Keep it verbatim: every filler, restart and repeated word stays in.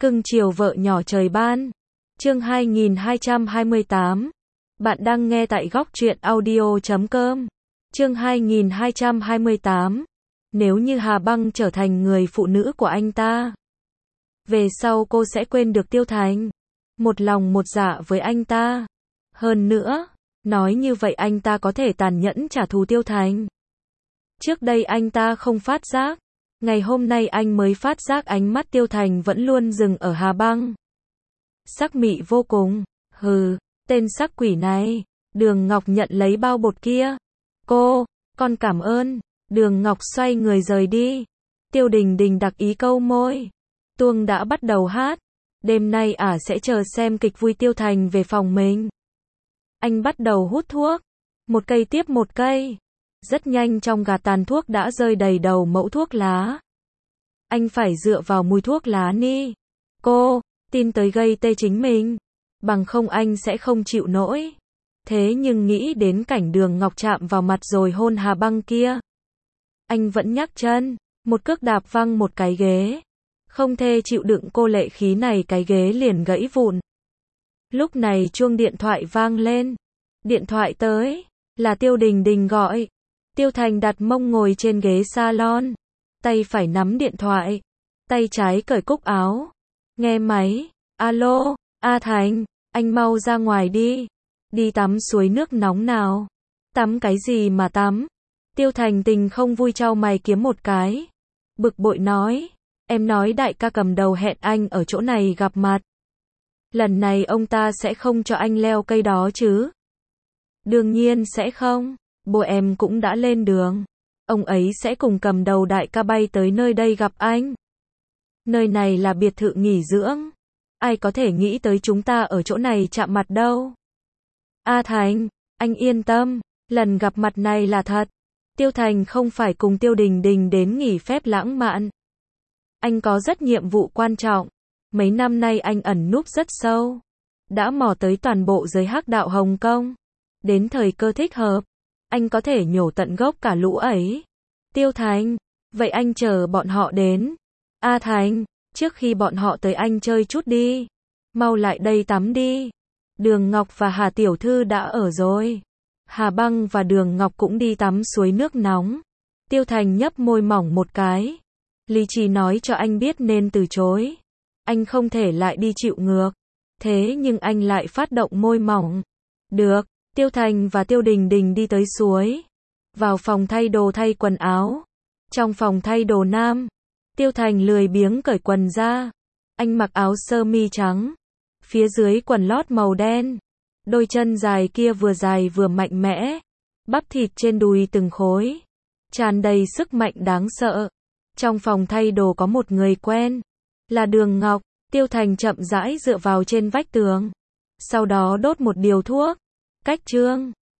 Cưng chiều vợ nhỏ trời ban. Chương hai nghìn hai trăm hai mươi tám. Bạn đang nghe tại góc truyện audio chấm com. Chương hai nghìn hai trăm hai mươi tám. Nếu như Hà Băng trở thành người phụ nữ của anh ta, về sau cô sẽ quên được Tiêu Thành. Một lòng một dạ với anh ta. Hơn nữa, nói như vậy anh ta có thể tàn nhẫn trả thù Tiêu Thành. Trước đây anh ta không phát giác. Ngày hôm nay anh mới phát giác ánh mắt Tiêu Thành vẫn luôn dừng ở Hà Băng. Sắc mị vô cùng. Hừ, tên sắc quỷ này. Đường Ngọc nhận lấy bao bột kia. Cô, con cảm ơn. Đường Ngọc xoay người rời đi. Tiêu Đình Đình đặc ý câu môi. Tuông đã bắt đầu hát. Đêm nay ả sẽ chờ xem kịch vui Tiêu Thành về phòng mình. Anh bắt đầu hút thuốc. Một cây tiếp một cây. Rất nhanh trong gạt tàn thuốc đã rơi đầy đầu mẫu thuốc lá. Anh phải dựa vào mùi thuốc lá ni. Cô, tin tới gây tê chính mình. Bằng không anh sẽ không chịu nổi. Thế nhưng nghĩ đến cảnh Đường Ngọc chạm vào mặt rồi hôn Hà Băng kia. Anh vẫn nhắc chân. Một cước đạp văng một cái ghế. Không thể chịu đựng cô lệ khí này, cái ghế liền gãy vụn. Lúc này chuông điện thoại vang lên. Điện thoại tới. Là Tiêu Đình Đình gọi. Tiêu Thành đặt mông ngồi trên ghế salon. Tay phải nắm điện thoại. Tay trái cởi cúc áo. Nghe máy. Alo, A Thành, anh mau ra ngoài đi. Đi tắm suối nước nóng nào. Tắm cái gì mà tắm? Tiêu Thành tình không vui chau mày kiếm một cái. Bực bội nói. Em nói đại ca cầm đầu hẹn anh ở chỗ này gặp mặt. Lần này ông ta sẽ không cho anh leo cây đó chứ? Đương nhiên sẽ không. Bố em cũng đã lên đường. Ông ấy sẽ cùng cầm đầu đại ca bay tới nơi đây gặp anh. Nơi này là biệt thự nghỉ dưỡng. Ai có thể nghĩ tới chúng ta ở chỗ này chạm mặt đâu. A Thành, anh yên tâm. Lần gặp mặt này là thật. Tiêu Thành không phải cùng Tiêu Đình Đình đến nghỉ phép lãng mạn. Anh có rất nhiệm vụ quan trọng. Mấy năm nay anh ẩn núp rất sâu. Đã mò tới toàn bộ giới hắc đạo Hồng Kông. Đến thời cơ thích hợp, anh có thể nhổ tận gốc cả lũ ấy. Tiêu Thành, vậy anh chờ bọn họ đến. A Thành, trước khi bọn họ tới anh chơi chút đi. Mau lại đây tắm đi. Đường Ngọc và Hà Tiểu Thư đã ở rồi. Hà Băng và Đường Ngọc cũng đi tắm suối nước nóng. Tiêu Thành nhấp môi mỏng một cái. Lý trí nói cho anh biết nên từ chối. Anh không thể lại đi chịu ngược. Thế nhưng anh lại phát động môi mỏng. Được. Tiêu Thành và Tiêu Đình Đình đi tới suối. Vào phòng thay đồ thay quần áo. Trong phòng thay đồ nam, Tiêu Thành lười biếng cởi quần ra. Anh mặc áo sơ mi trắng. Phía dưới quần lót màu đen. Đôi chân dài kia vừa dài vừa mạnh mẽ. Bắp thịt trên đùi từng khối. Tràn đầy sức mạnh đáng sợ. Trong phòng thay đồ có một người quen. Là Đường Ngọc. Tiêu Thành chậm rãi dựa vào trên vách tường. Sau đó đốt một điếu thuốc. Cách chương.